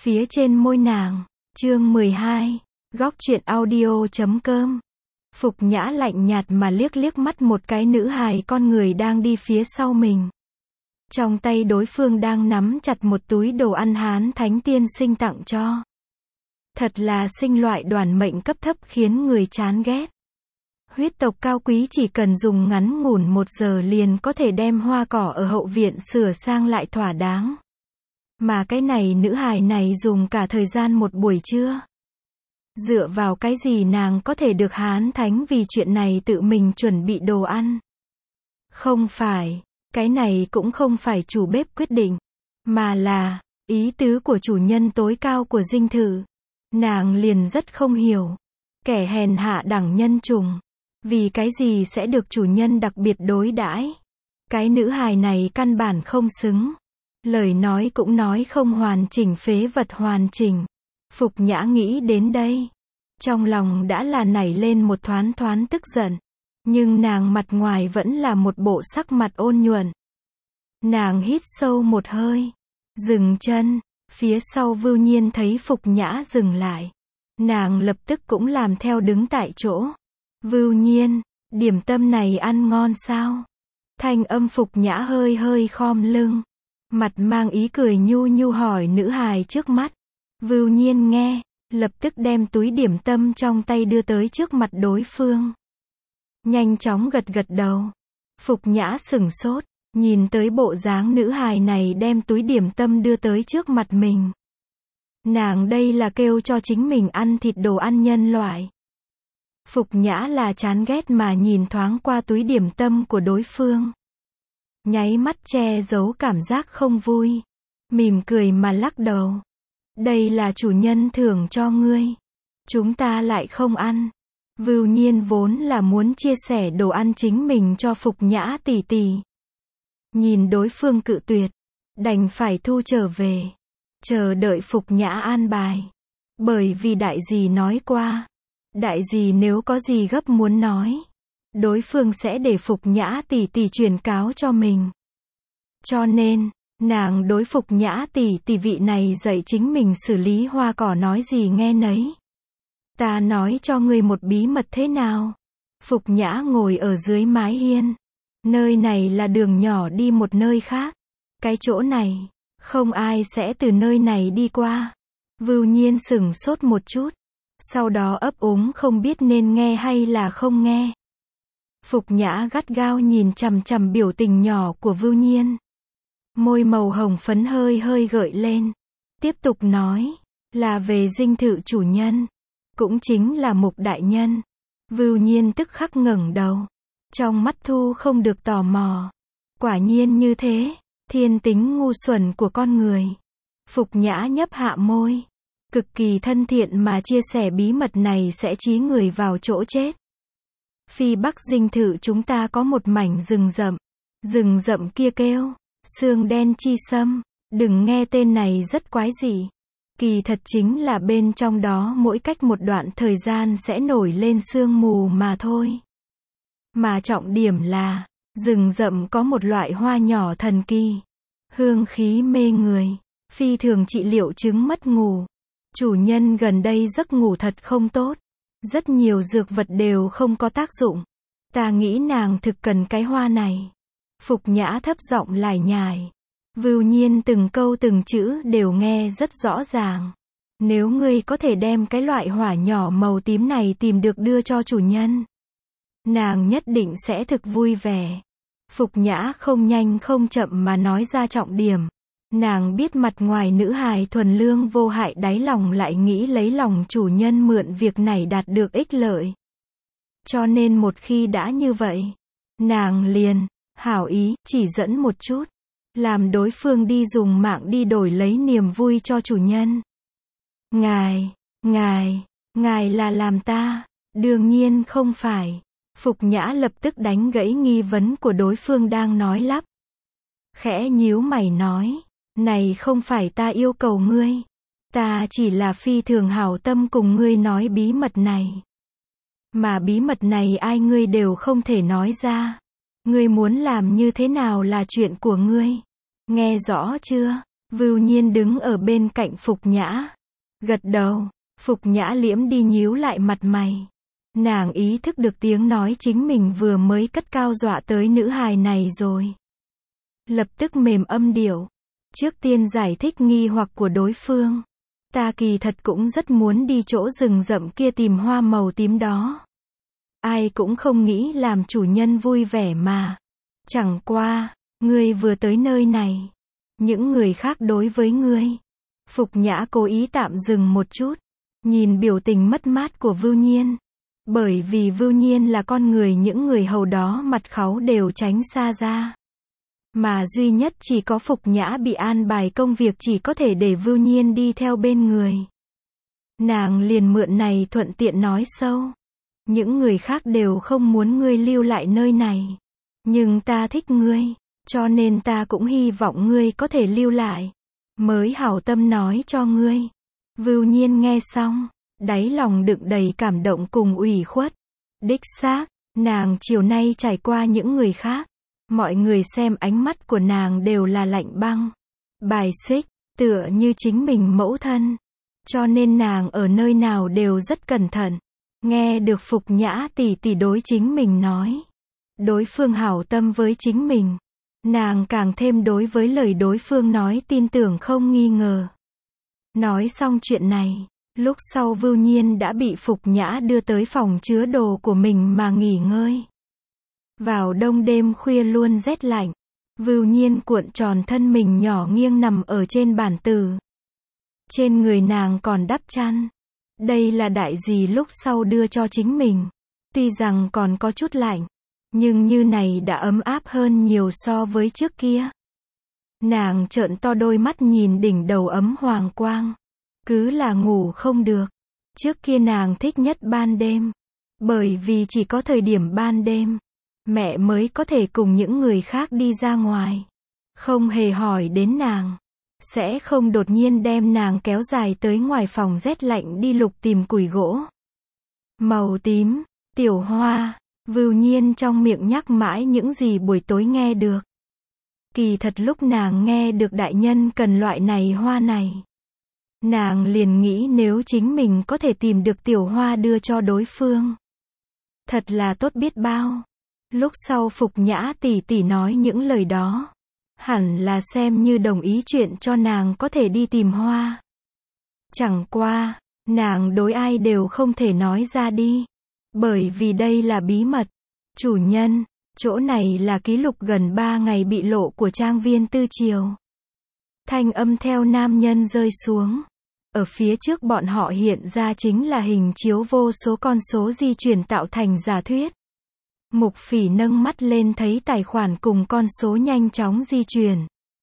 phía trên môi nàng. Chương 12. Góc truyện audio.com. Phục Nhã lạnh nhạt mà liếc liếc mắt một cái nữ hài con người đang đi phía sau mình. Trong tay đối phương đang nắm chặt một túi đồ ăn Hán Thánh Tiên Sinh tặng cho. Thật là sinh loại đoàn mệnh cấp thấp khiến người chán ghét. Huyết tộc cao quý chỉ cần dùng ngắn ngủn 1 giờ liền có thể đem hoa cỏ ở hậu viện sửa sang lại thỏa đáng. Mà cái này nữ hài này dùng cả thời gian một buổi trưa. Dựa vào cái gì nàng có thể được Hán Thánh vì chuyện này tự mình chuẩn bị đồ ăn? Không phải, cái này cũng không phải chủ bếp quyết định, mà là ý tứ của chủ nhân tối cao của dinh thự. Nàng liền rất không hiểu. Kẻ hèn hạ đẳng nhân trùng, vì cái gì sẽ được chủ nhân đặc biệt đối đãi? Cái nữ hài này căn bản không xứng. Lời nói cũng nói không hoàn chỉnh, phế vật hoàn chỉnh. Phục Nhã nghĩ đến đây, trong lòng đã là nảy lên một thoáng thoáng tức giận. Nhưng nàng mặt ngoài vẫn là một bộ sắc mặt ôn nhuận. Nàng hít sâu một hơi, dừng chân. Phía sau Vưu Nhiên thấy Phục Nhã dừng lại, nàng lập tức cũng làm theo đứng tại chỗ. Vưu Nhiên, điểm tâm này ăn ngon sao? Thanh âm Phục Nhã hơi hơi khom lưng, mặt mang ý cười nhu nhu hỏi nữ hài trước mắt. Vưu Nhiên nghe, lập tức đem túi điểm tâm trong tay đưa tới trước mặt đối phương. Nhanh chóng gật gật đầu. Phục Nhã sửng sốt, nhìn tới bộ dáng nữ hài này đem túi điểm tâm đưa tới trước mặt mình. Nàng đây là kêu cho chính mình ăn thịt đồ ăn nhân loại. Phục Nhã là chán ghét mà nhìn thoáng qua túi điểm tâm của đối phương. Nháy mắt che giấu cảm giác không vui. Mỉm cười mà lắc đầu. Đây là chủ nhân thưởng cho ngươi. Chúng ta lại không ăn. Vưu Nhiên vốn là muốn chia sẻ đồ ăn chính mình cho Phục Nhã tỷ tỷ. Nhìn đối phương cự tuyệt, đành phải thu trở về. Chờ đợi Phục Nhã an bài. Bởi vì đại dì nói qua, đại dì nếu có gì gấp muốn nói, đối phương sẽ để Phục Nhã tỷ tỷ truyền cáo cho mình. Cho nên, nàng đối Phục Nhã tỷ tỷ vị này dạy chính mình xử lý hoa cỏ nói gì nghe nấy. Ta nói cho ngươi một bí mật thế nào? Phục Nhã ngồi ở dưới mái hiên. Nơi này là đường nhỏ đi một nơi khác. Cái chỗ này, không ai sẽ từ nơi này đi qua. Vưu Nhiên sửng sốt một chút. Sau đó ấp úng không biết nên nghe hay là không nghe. Phục Nhã gắt gao nhìn chằm chằm biểu tình nhỏ của Vưu Nhiên. Môi màu hồng phấn hơi hơi gợi lên. Tiếp tục nói, là về dinh thự chủ nhân. Cũng chính là Mục đại nhân. Vưu Nhiên tức khắc ngẩng đầu. Trong mắt thu không được tò mò. Quả nhiên như thế, thiên tính ngu xuẩn của con người. Phục Nhã nhấp hạ môi. Cực kỳ thân thiện mà chia sẻ bí mật này sẽ chí người vào chỗ chết. Phi Bắc dinh thự chúng ta có một mảnh rừng rậm. Rừng rậm kia kêu Sương Đen Chi Sâm. Đừng nghe tên này rất quái dị. Kỳ thật chính là bên trong đó mỗi cách một đoạn thời gian sẽ nổi lên sương mù mà thôi. Mà trọng điểm là, rừng rậm có một loại hoa nhỏ thần kỳ. Hương khí mê người, phi thường trị liệu chứng mất ngủ. Chủ nhân gần đây giấc ngủ thật không tốt. Rất nhiều dược vật đều không có tác dụng. Ta nghĩ nàng thực cần cái hoa này. Phục Nhã thấp giọng lải nhải. Vưu Nhiên từng câu từng chữ đều nghe rất rõ ràng. Nếu ngươi có thể đem cái loại hỏa nhỏ màu tím này tìm được đưa cho chủ nhân, nàng nhất định sẽ thực vui vẻ. Phục Nhã không nhanh không chậm mà nói ra trọng điểm. Nàng biết mặt ngoài nữ hài thuần lương vô hại, đáy lòng lại nghĩ lấy lòng chủ nhân mượn việc này đạt được ích lợi. Cho nên một khi đã như vậy, nàng liền hảo ý chỉ dẫn một chút, làm đối phương đi dùng mạng đi đổi lấy niềm vui cho chủ nhân. Ngài là làm ta? Đương nhiên không phải. Phục Nhã lập tức đánh gãy nghi vấn của đối phương đang nói lắp. Khẽ nhíu mày nói, này không phải ta yêu cầu ngươi. Ta chỉ là phi thường hảo tâm cùng ngươi nói bí mật này. Mà bí mật này ai ngươi đều không thể nói ra. Ngươi muốn làm như thế nào là chuyện của ngươi. Nghe rõ chưa? Vưu Nhiên đứng ở bên cạnh Phục Nhã. Gật đầu. Phục Nhã liễm đi nhíu lại mặt mày. Nàng ý thức được tiếng nói chính mình vừa mới cất cao dọa tới nữ hài này rồi. Lập tức mềm âm điệu. Trước tiên giải thích nghi hoặc của đối phương. Ta kỳ thật cũng rất muốn đi chỗ rừng rậm kia tìm hoa màu tím đó. Ai cũng không nghĩ làm chủ nhân vui vẻ mà. Chẳng qua, ngươi vừa tới nơi này. Những người khác đối với ngươi. Phục Nhã cố ý tạm dừng một chút. Nhìn biểu tình mất mát của Vưu Nhiên. Bởi vì Vưu Nhiên là con người những người hầu đó mặt kháu đều tránh xa ra. Mà duy nhất chỉ có Phục Nhã bị an bài công việc chỉ có thể để Vưu Nhiên đi theo bên người. Nàng liền mượn này thuận tiện nói sâu. Những người khác đều không muốn ngươi lưu lại nơi này. Nhưng ta thích ngươi, cho nên ta cũng hy vọng ngươi có thể lưu lại. Mới hảo tâm nói cho ngươi. Vưu Nhiên nghe xong, đáy lòng đựng đầy cảm động cùng ủy khuất. Đích xác, nàng chiều nay trải qua những người khác. Mọi người xem ánh mắt của nàng đều là lạnh băng, bài xích, tựa như chính mình mẫu thân. Cho nên nàng ở nơi nào đều rất cẩn thận. Nghe được Phục Nhã tỷ tỷ đối chính mình nói. Đối phương hảo tâm với chính mình. Nàng càng thêm đối với lời đối phương nói tin tưởng không nghi ngờ. Nói xong chuyện này, lúc sau Vưu Nhiên đã bị Phục Nhã đưa tới phòng chứa đồ của mình mà nghỉ ngơi. Vào đông đêm khuya luôn rét lạnh, Vưu Nhiên cuộn tròn thân mình nhỏ nghiêng nằm ở trên bàn từ. Trên người nàng còn đắp chăn. Đây là đại dì lúc sau đưa cho chính mình. Tuy rằng còn có chút lạnh, nhưng như này đã ấm áp hơn nhiều so với trước kia. Nàng trợn to đôi mắt nhìn đỉnh đầu ấm hoàng quang. Cứ là ngủ không được. Trước kia nàng thích nhất ban đêm. Bởi vì chỉ có thời điểm ban đêm, mẹ mới có thể cùng những người khác đi ra ngoài. Không hề hỏi đến nàng. Sẽ không đột nhiên đem nàng kéo dài tới ngoài phòng rét lạnh đi lục tìm củi gỗ. Màu tím, tiểu hoa, Vưu Nhiên trong miệng nhắc mãi những gì buổi tối nghe được. Kỳ thật lúc nàng nghe được đại nhân cần loại này hoa này. Nàng liền nghĩ nếu chính mình có thể tìm được tiểu hoa đưa cho đối phương. Thật là tốt biết bao. Lúc sau Phục Nhã tỷ tỷ nói những lời đó. Hẳn là xem như đồng ý chuyện cho nàng có thể đi tìm hoa. Chẳng qua, nàng đối ai đều không thể nói ra đi. Bởi vì đây là bí mật. Chủ nhân, chỗ này là ký lục gần 3 ngày bị lộ của trang viên Tư Triều. Thanh âm theo nam nhân rơi xuống. Ở phía trước bọn họ hiện ra chính là hình chiếu vô số con số di chuyển tạo thành giả thuyết. Mục Phỉ nâng mắt lên thấy tài khoản cùng con số nhanh chóng di chuyển.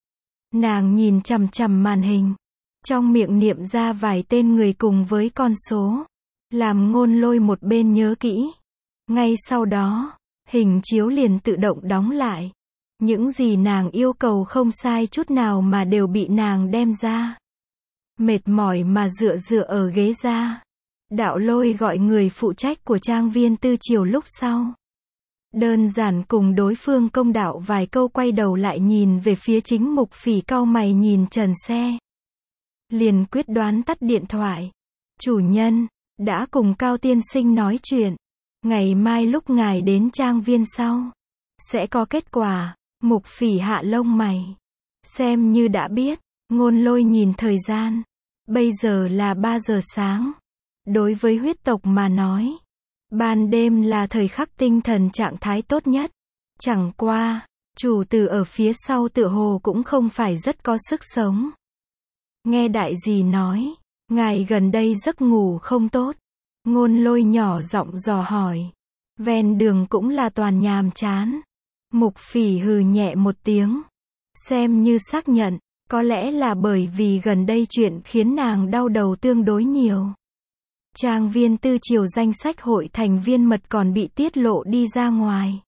Nàng nhìn chằm chằm màn hình. Trong miệng niệm ra vài tên người cùng với con số. Làm Ngôn Lôi một bên nhớ kỹ. Ngay sau đó, hình chiếu liền tự động đóng lại. Những gì nàng yêu cầu không sai chút nào mà đều bị nàng đem ra. Mệt mỏi mà dựa ở ghế ra. Đạo Lôi gọi người phụ trách của trang viên Tư Triều lúc sau. Đơn giản cùng đối phương công đạo vài câu quay đầu lại nhìn về phía chính Mục Phỉ cau mày nhìn trần xe. Liền quyết đoán tắt điện thoại. Chủ nhân, đã cùng Cao tiên sinh nói chuyện. Ngày mai lúc ngài đến trang viên sau, sẽ có kết quả. Mục Phỉ hạ lông mày. Xem như đã biết. Ngôn Lôi nhìn thời gian. Bây giờ là 3 giờ sáng. Đối với huyết tộc mà nói, ban đêm là thời khắc tinh thần trạng thái tốt nhất. Chẳng qua, chủ tử ở phía sau tựa hồ cũng không phải rất có sức sống. Nghe đại dì nói, ngài gần đây giấc ngủ không tốt. Ngôn Lôi nhỏ giọng dò hỏi. Ven đường cũng là toàn nhàm chán. Mục Phỉ hừ nhẹ một tiếng. Xem như xác nhận, có lẽ là bởi vì gần đây chuyện khiến nàng đau đầu tương đối nhiều. Trang viên Tư Triều danh sách hội thành viên mật còn bị tiết lộ đi ra ngoài.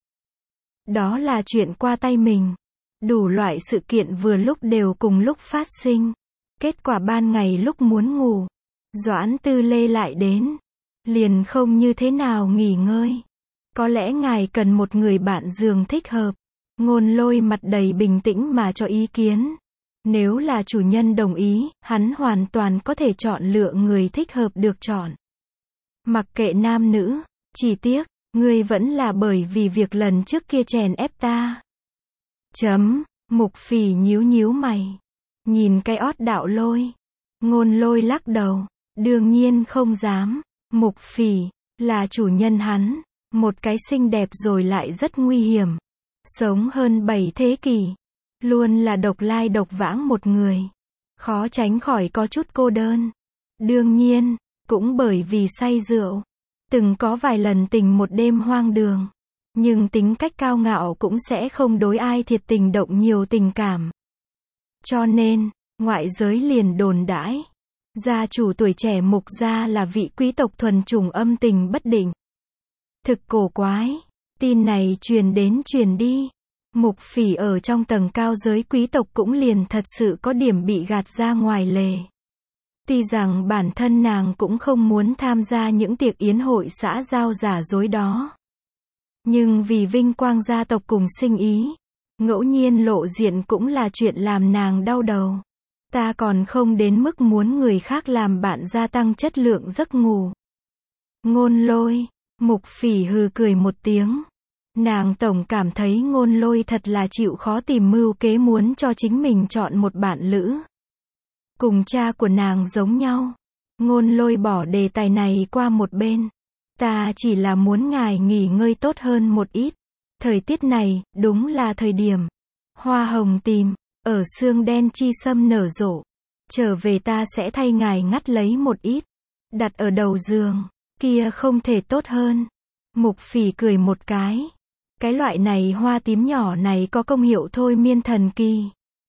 Đó là chuyện qua tay mình. Đủ loại sự kiện vừa lúc đều cùng lúc phát sinh. Kết quả ban ngày lúc muốn ngủ, Doãn Tư Lê lại đến. Liền không như thế nào nghỉ ngơi. Có lẽ ngài cần một người bạn giường thích hợp. Ngôn Lôi mặt đầy bình tĩnh mà cho ý kiến. Nếu là chủ nhân đồng ý, hắn hoàn toàn có thể chọn lựa người thích hợp được chọn. Mặc kệ nam nữ, chỉ tiếc, ngươi vẫn là bởi vì việc lần trước kia chèn ép ta. Mục Phỉ nhíu nhíu mày. Nhìn cái ót Đạo Lôi. Ngôn Lôi lắc đầu. Đương nhiên không dám. Mục Phỉ, là chủ nhân hắn. Một cái xinh đẹp rồi lại rất nguy hiểm. Sống hơn 7 thế kỷ. Luôn là độc lai độc vãng một người. Khó tránh khỏi có chút cô đơn. Đương nhiên, cũng bởi vì say rượu. Từng có vài lần tình một đêm hoang đường. Nhưng tính cách cao ngạo cũng sẽ không đối ai thiệt tình động nhiều tình cảm. Cho nên, ngoại giới liền đồn đãi. Gia chủ tuổi trẻ Mục gia là vị quý tộc thuần chủng âm tình bất định. Thực cổ quái. Tin này truyền đến truyền đi. Mục Phỉ ở trong tầng cao giới quý tộc cũng liền thật sự có điểm bị gạt ra ngoài lề. Tuy rằng bản thân nàng cũng không muốn tham gia những tiệc yến hội xã giao giả dối đó. Nhưng vì vinh quang gia tộc cùng sinh ý, ngẫu nhiên lộ diện cũng là chuyện làm nàng đau đầu. Ta còn không đến mức muốn người khác làm bạn gia tăng chất lượng giấc ngủ. Ngôn Lôi, Mục Phỉ hừ cười một tiếng. Nàng tổng cảm thấy Ngôn Lôi thật là chịu khó tìm mưu kế muốn cho chính mình chọn một bạn lữ. Cùng cha của nàng giống nhau. Ngôn Lôi bỏ đề tài này qua một bên. Ta chỉ là muốn ngài nghỉ ngơi tốt hơn một ít. Thời tiết này, đúng là thời điểm. Hoa hồng tím, ở sương đen chi sâm nở rộ. Trở về ta sẽ thay ngài ngắt lấy một ít. Đặt ở đầu giường, kia không thể tốt hơn. Mục Phỉ cười một cái. Cái loại này hoa tím nhỏ này có công hiệu thôi miên thần kỳ.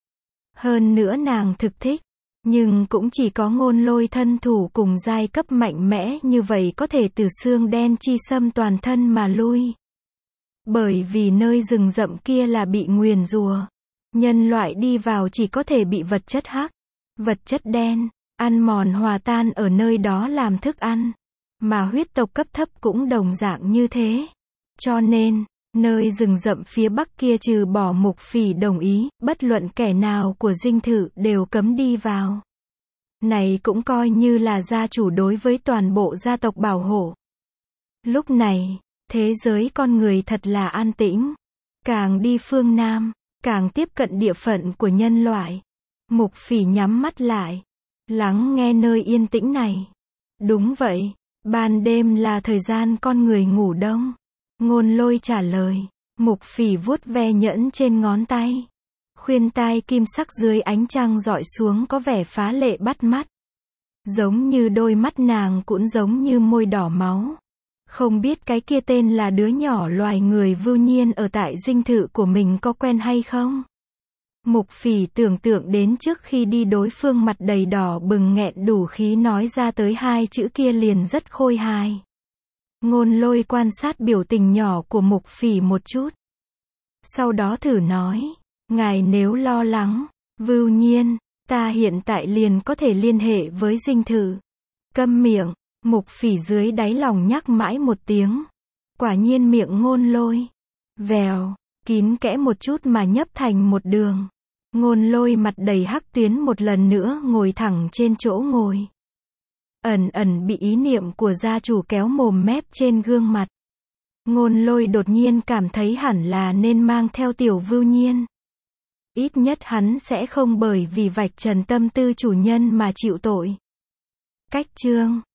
Hơn nữa nàng thực thích. Nhưng cũng chỉ có Ngôn Lôi thân thủ cùng giai cấp mạnh mẽ như vậy có thể từ xương đen chi xâm toàn thân mà lui. Bởi vì nơi rừng rậm kia là bị nguyền rủa. Nhân loại đi vào chỉ có thể bị vật chất hắc, vật chất đen, ăn mòn hòa tan ở nơi đó làm thức ăn. Mà huyết tộc cấp thấp cũng đồng dạng như thế. Cho nên, nơi rừng rậm phía bắc kia trừ bỏ Mục Phỉ đồng ý, bất luận kẻ nào của dinh thự đều cấm đi vào. Này cũng coi như là gia chủ đối với toàn bộ gia tộc bảo hộ. Lúc này, thế giới con người thật là an tĩnh. Càng đi phương Nam, càng tiếp cận địa phận của nhân loại. Mục Phỉ nhắm mắt lại, lắng nghe nơi yên tĩnh này. Đúng vậy, ban đêm là thời gian con người ngủ đông. Ngôn Lôi trả lời. Mục Phỉ vuốt ve nhẫn trên ngón tay. Khuyên tai kim sắc dưới ánh trăng rọi xuống có vẻ phá lệ bắt mắt. Giống như đôi mắt nàng cũng giống như môi đỏ máu. Không biết cái kia tên là đứa nhỏ loài người vưu nhiên ở tại dinh thự của mình có quen hay không? Mục Phỉ tưởng tượng đến trước khi đi đối phương mặt đầy đỏ bừng nghẹn đủ khí nói ra tới hai chữ kia liền rất khôi hài. Ngôn Lôi quan sát biểu tình nhỏ của Mục Phỉ một chút. Sau đó thử nói, ngài nếu lo lắng, vưu nhiên, ta hiện tại liền có thể liên hệ với dinh thự. Câm miệng, Mục Phỉ dưới đáy lòng nhắc mãi một tiếng. Quả nhiên miệng Ngôn Lôi, vèo, kín kẽ một chút mà nhấp thành một đường. Ngôn Lôi mặt đầy hắc tuyến một lần nữa ngồi thẳng trên chỗ ngồi. Ẩn ẩn bị ý niệm của gia chủ kéo mồm mép trên gương mặt. Ngôn Lôi đột nhiên cảm thấy hẳn là nên mang theo tiểu vưu nhiên. Ít nhất hắn sẽ không bởi vì vạch trần tâm tư chủ nhân mà chịu tội. Cách chương